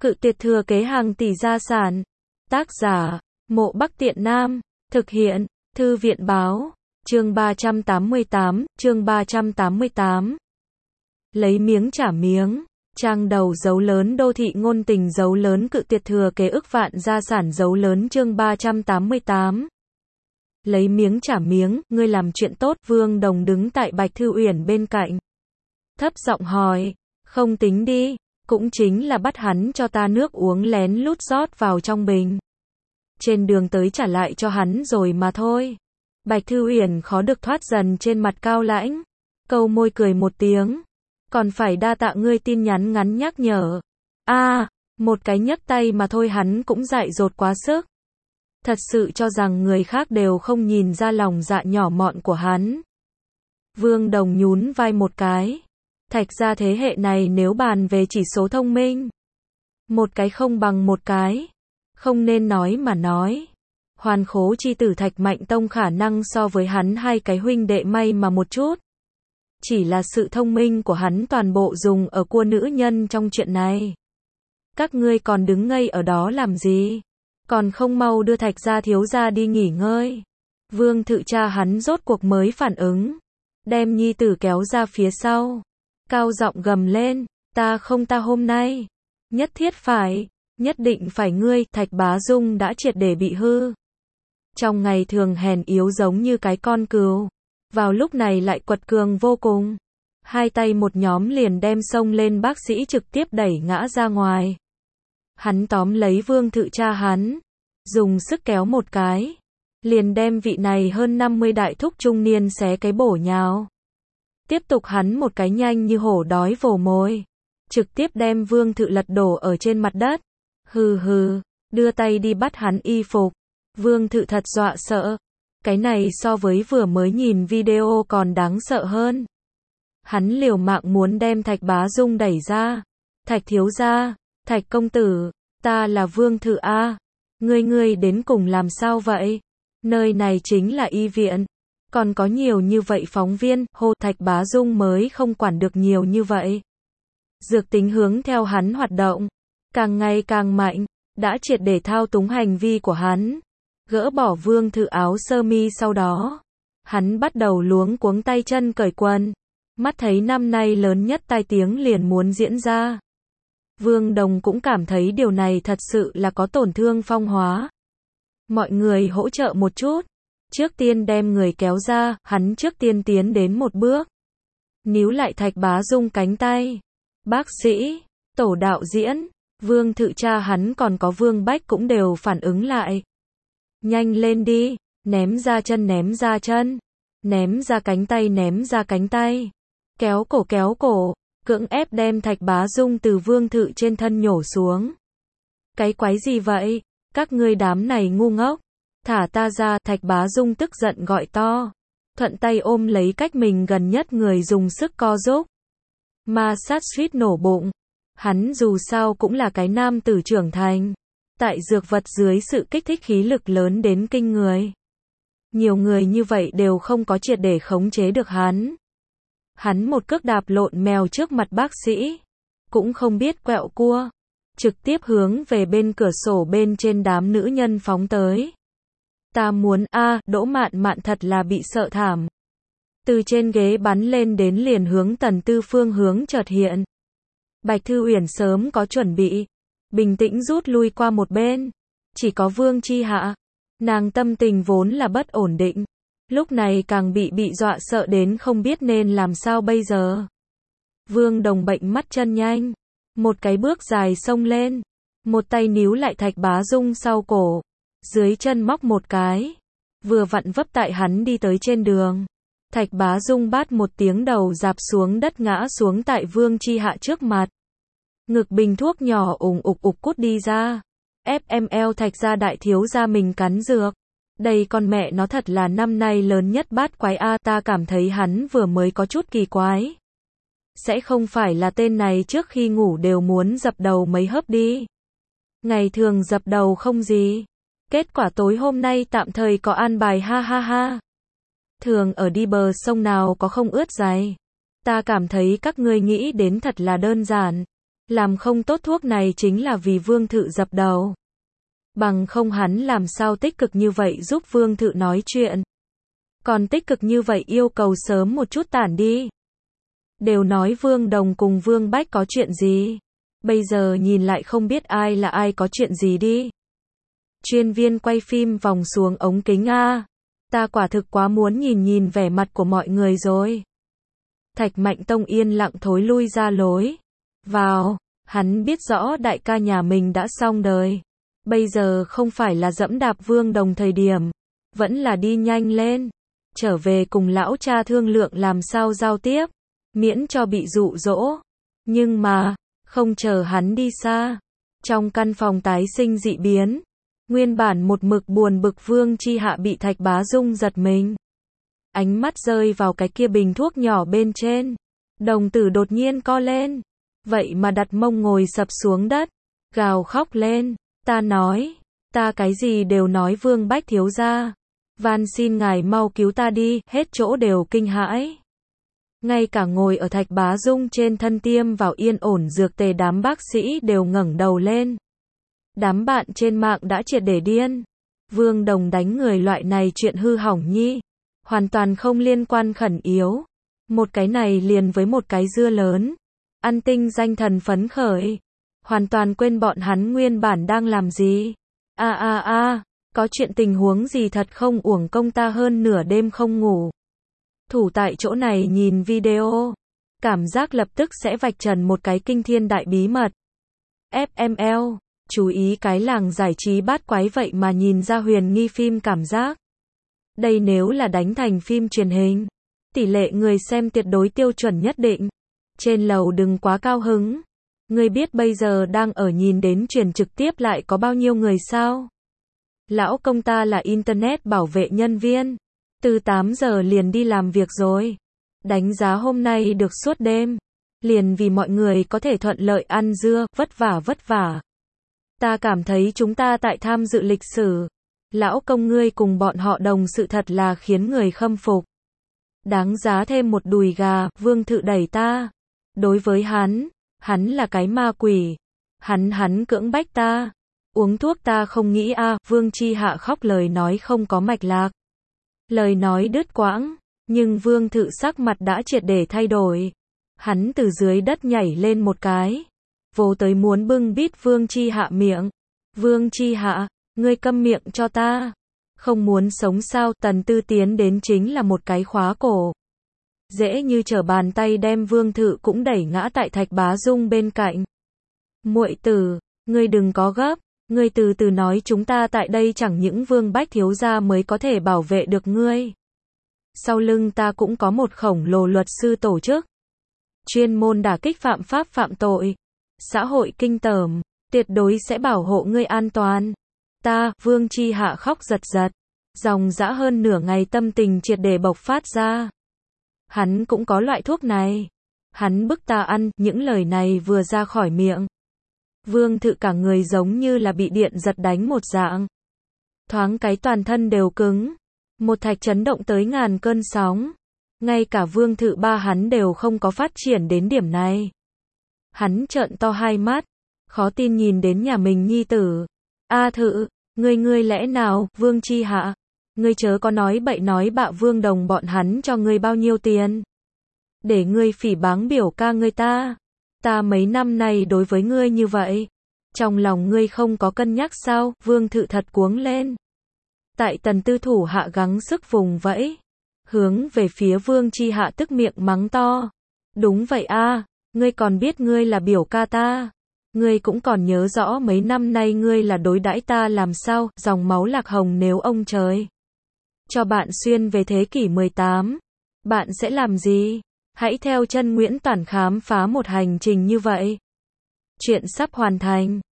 Cự tuyệt thừa kế hàng tỷ gia sản. Tác giả, Mộ Bắc Tiện Nam. Thực hiện, Thư viện báo. Chương 388. Lấy miếng trả miếng. Trang đầu dấu lớn đô thị ngôn tình dấu lớn cự tuyệt thừa kế ức vạn gia sản dấu lớn chương 388. Lấy miếng trả miếng, ngươi làm chuyện tốt. Vương Đồng đứng tại Bạch Thư Uyển bên cạnh. Thấp giọng hỏi, không tính đi, cũng chính là bắt hắn cho ta nước uống lén lút rót vào trong bình. Trên đường tới trả lại cho hắn rồi mà thôi. Bạch Thư Uyển khó được thoát dần trên mặt cao lãnh. Câu môi cười một tiếng. Còn phải đa tạ ngươi tin nhắn ngắn nhắc nhở. Một cái nhấc tay mà thôi hắn cũng dại dột quá sức. Thật sự cho rằng người khác đều không nhìn ra lòng dạ nhỏ mọn của hắn. Vương Đồng nhún vai một cái. Thạch gia thế hệ này nếu bàn về chỉ số thông minh, một cái không bằng một cái. Không nên nói mà nói. Hoàn khố chi tử Thạch Mạnh Tông khả năng so với hắn hai cái huynh đệ may mà một chút. Chỉ là sự thông minh của hắn toàn bộ dùng ở cua nữ nhân trong chuyện này. Các ngươi còn đứng ngây ở đó làm gì? Còn không mau đưa Thạch gia thiếu gia đi nghỉ ngơi. Vương Thự cha hắn rốt cuộc mới phản ứng. Đem nhi tử kéo ra phía sau. Cao giọng gầm lên, ta hôm nay. Nhất thiết phải, nhất định phải ngươi. Thạch Bá Dung đã triệt để bị hư. Trong ngày thường hèn yếu giống như cái con cừu. Vào lúc này lại quật cường vô cùng. Hai tay một nhóm liền đem xông lên bác sĩ trực tiếp đẩy ngã ra ngoài. Hắn tóm lấy Vương Thự cha hắn. Dùng sức kéo một cái. Liền đem vị này hơn 50 đại thúc trung niên xé cái bổ nhào. Tiếp tục hắn một cái nhanh như hổ đói vồ mồi. Trực tiếp đem Vương Thự lật đổ ở trên mặt đất. Hừ hừ, đưa tay đi bắt hắn y phục. Vương Thự thật dọa sợ. Cái này so với vừa mới nhìn video còn đáng sợ hơn. Hắn liều mạng muốn đem Thạch Bá Dung đẩy ra. Thạch thiếu gia, Thạch công tử, ta là Vương Thự a. Ngươi đến cùng làm sao vậy? Nơi này chính là y viện. Còn có nhiều như vậy phóng viên, Thạch Bá Dung mới không quản được nhiều như vậy. Dược tính hướng theo hắn hoạt động, càng ngày càng mạnh, đã triệt để thao túng hành vi của hắn. Gỡ bỏ Vương Thự áo sơ mi sau đó. Hắn bắt đầu luống cuống tay chân cởi quần. Mắt thấy năm nay lớn nhất tai tiếng liền muốn diễn ra. Vương Đồng cũng cảm thấy điều này thật sự là có tổn thương phong hóa. Mọi người hỗ trợ một chút. Trước tiên đem người kéo ra, hắn trước tiên tiến đến một bước. Níu lại Thạch Bá Dung cánh tay. Bác sĩ, tổ đạo diễn, Vương Thự cha hắn còn có Vương Bách cũng đều phản ứng lại. Nhanh lên đi, ném ra chân, ném ra cánh tay. Kéo cổ, cưỡng ép đem Thạch Bá Dung từ Vương Thự trên thân nhổ xuống. Cái quái gì vậy? Các ngươi đám này ngu ngốc. Thả ta ra, Thạch Bá Dung tức giận gọi to. Thuận tay ôm lấy cách mình gần nhất người dùng sức co giúp. Ma sát suýt nổ bụng. Hắn dù sao cũng là cái nam tử trưởng thành. Tại dược vật dưới sự kích thích khí lực lớn đến kinh người. Nhiều người như vậy đều không có triệt để khống chế được hắn. Hắn một cước đạp lộn mèo trước mặt bác sĩ. Cũng không biết quẹo cua. Trực tiếp hướng về bên cửa sổ bên trên đám nữ nhân phóng tới. Ta muốn Đỗ Mạn Mạn thật là bị sợ thảm. Từ trên ghế bắn lên đến liền hướng Tần Tư phương hướng chợt hiện. Bạch Thư Uyển sớm có chuẩn bị. Bình tĩnh rút lui qua một bên. Chỉ có Vương Chi Hạ. Nàng tâm tình vốn là bất ổn định. Lúc này càng bị dọa sợ đến không biết nên làm sao bây giờ. Vương Đồng bệnh mắt chân nhanh. Một cái bước dài xông lên. Một tay níu lại Thạch Bá Dung sau cổ. Dưới chân móc một cái. Vừa vặn vấp tại hắn đi tới trên đường. Thạch Bá Dung bát một tiếng đầu dạp xuống đất ngã xuống tại Vương Chi Hạ trước mặt. Ngực bình thuốc nhỏ ục cút đi ra. FML Thạch gia đại thiếu gia mình cắn dược. Đây con mẹ nó thật là năm nay lớn nhất bát quái ta cảm thấy hắn vừa mới có chút kỳ quái. Sẽ không phải là tên này trước khi ngủ đều muốn dập đầu mấy hớp đi. Ngày thường dập đầu không gì. Kết quả tối hôm nay tạm thời có an bài ha ha ha. Thường ở đi bờ sông nào có không ướt giày. Ta cảm thấy các ngươi nghĩ đến thật là đơn giản. Làm không tốt thuốc này chính là vì Vương Thự dập đầu. Bằng không hắn làm sao tích cực như vậy giúp Vương Thự nói chuyện. Còn tích cực như vậy yêu cầu sớm một chút tản đi. Đều nói Vương Đồng cùng Vương Bách có chuyện gì. Bây giờ nhìn lại không biết ai là ai có chuyện gì đi. Chuyên viên quay phim vòng xuống ống kính a. Ta quả thực quá muốn nhìn vẻ mặt của mọi người rồi. Thạch Mạnh Tông yên lặng thối lui ra lối. Vào, hắn biết rõ đại ca nhà mình đã xong đời. Bây giờ không phải là dẫm đạp Vương Đồng thời điểm. Vẫn là đi nhanh lên. Trở về cùng lão cha thương lượng làm sao giao tiếp. Miễn cho bị dụ dỗ. Nhưng mà, không chờ hắn đi xa. Trong căn phòng tái sinh dị biến. Nguyên bản một mực buồn bực Vương Chi Hạ bị Thạch Bá Dung giật mình. Ánh mắt rơi vào cái kia bình thuốc nhỏ bên trên. Đồng tử đột nhiên co lên. Vậy mà đặt mông ngồi sập xuống đất. Gào khóc lên. Ta nói. Ta cái gì đều nói Vương Bách thiếu gia. Van xin ngài mau cứu ta đi. Hết chỗ đều kinh hãi. Ngay cả ngồi ở Thạch Bá Dung trên thân tiêm vào yên ổn dược tề đám bác sĩ đều ngẩng đầu lên. Đám bạn trên mạng đã triệt để điên. Vương Đồng đánh người loại này chuyện hư hỏng nhi. Hoàn toàn không liên quan khẩn yếu. Một cái này liền với một cái dưa lớn. Ăn tinh danh thần phấn khởi. Hoàn toàn quên bọn hắn nguyên bản đang làm gì. Có chuyện tình huống gì thật không uổng công ta hơn nửa đêm không ngủ. Thủ tại chỗ này nhìn video. Cảm giác lập tức sẽ vạch trần một cái kinh thiên đại bí mật. FML. Chú ý cái làng giải trí bát quái vậy mà nhìn ra huyền nghi phim cảm giác. Đây nếu là đánh thành phim truyền hình. Tỷ lệ người xem tuyệt đối tiêu chuẩn nhất định. Trên lầu đừng quá cao hứng. Ngươi biết bây giờ đang ở nhìn đến truyền trực tiếp lại có bao nhiêu người sao? Lão công ta là Internet bảo vệ nhân viên. Từ 8 giờ liền đi làm việc rồi. Đánh giá hôm nay được suốt đêm. Liền vì mọi người có thể thuận lợi ăn dưa, vất vả. Ta cảm thấy chúng ta tại tham dự lịch sử. Lão công ngươi cùng bọn họ đồng sự thật là khiến người khâm phục. Đáng giá thêm một đùi gà, Vương Thự đẩy ta. Đối với hắn là cái ma quỷ. Hắn cưỡng bách ta. Uống thuốc ta không nghĩ Vương Chi Hạ khóc lời nói không có mạch lạc. Lời nói đứt quãng, nhưng Vương Thự sắc mặt đã triệt để thay đổi. Hắn từ dưới đất nhảy lên một cái. Vồ tới muốn bưng bít Vương Chi Hạ miệng. Vương Chi Hạ, ngươi câm miệng cho ta. Không muốn sống sao? Tần Tư tiến đến chính là một cái khóa cổ. Dễ như trở bàn tay đem Vương Thự cũng đẩy ngã tại Thạch Bá Dung bên cạnh. Muội tử, ngươi đừng có gấp. Ngươi từ từ nói chúng ta tại đây chẳng những Vương Bách thiếu gia mới có thể bảo vệ được ngươi. Sau lưng ta cũng có một khổng lồ luật sư tổ chức. Chuyên môn đả kích phạm pháp phạm tội. Xã hội kinh tởm, tuyệt đối sẽ bảo hộ ngươi an toàn. Ta, Vương Chi Hạ khóc giật. Dòng dã hơn nửa ngày tâm tình triệt để bộc phát ra. Hắn cũng có loại thuốc này. Hắn bức ta ăn, những lời này vừa ra khỏi miệng. Vương Thự cả người giống như là bị điện giật đánh một dạng. Thoáng cái toàn thân đều cứng. Một thạch chấn động tới ngàn cơn sóng. Ngay cả Vương Thự ba hắn đều không có phát triển đến điểm này. Hắn trợn to hai mắt. Khó tin nhìn đến nhà mình nhi tử. Thự, ngươi lẽ nào, Vương Chi Hạ. Ngươi chớ có nói bậy nói bạ Vương Đồng bọn hắn cho ngươi bao nhiêu tiền. Để ngươi phỉ báng biểu ca ngươi ta. Ta mấy năm nay đối với ngươi như vậy. Trong lòng ngươi không có cân nhắc sao? Vương Thự thật cuống lên. Tại Tần Tư thủ hạ gắng sức vùng vẫy. Hướng về phía Vương Chi Hạ tức miệng mắng to. Đúng vậy ngươi còn biết ngươi là biểu ca ta. Ngươi cũng còn nhớ rõ mấy năm nay ngươi là đối đãi ta làm sao, dòng máu lạc hồng nếu ông trời. Cho bạn xuyên về thế kỷ 18. Bạn sẽ làm gì? Hãy theo chân Nguyễn Toản khám phá một hành trình như vậy. Chuyện sắp hoàn thành.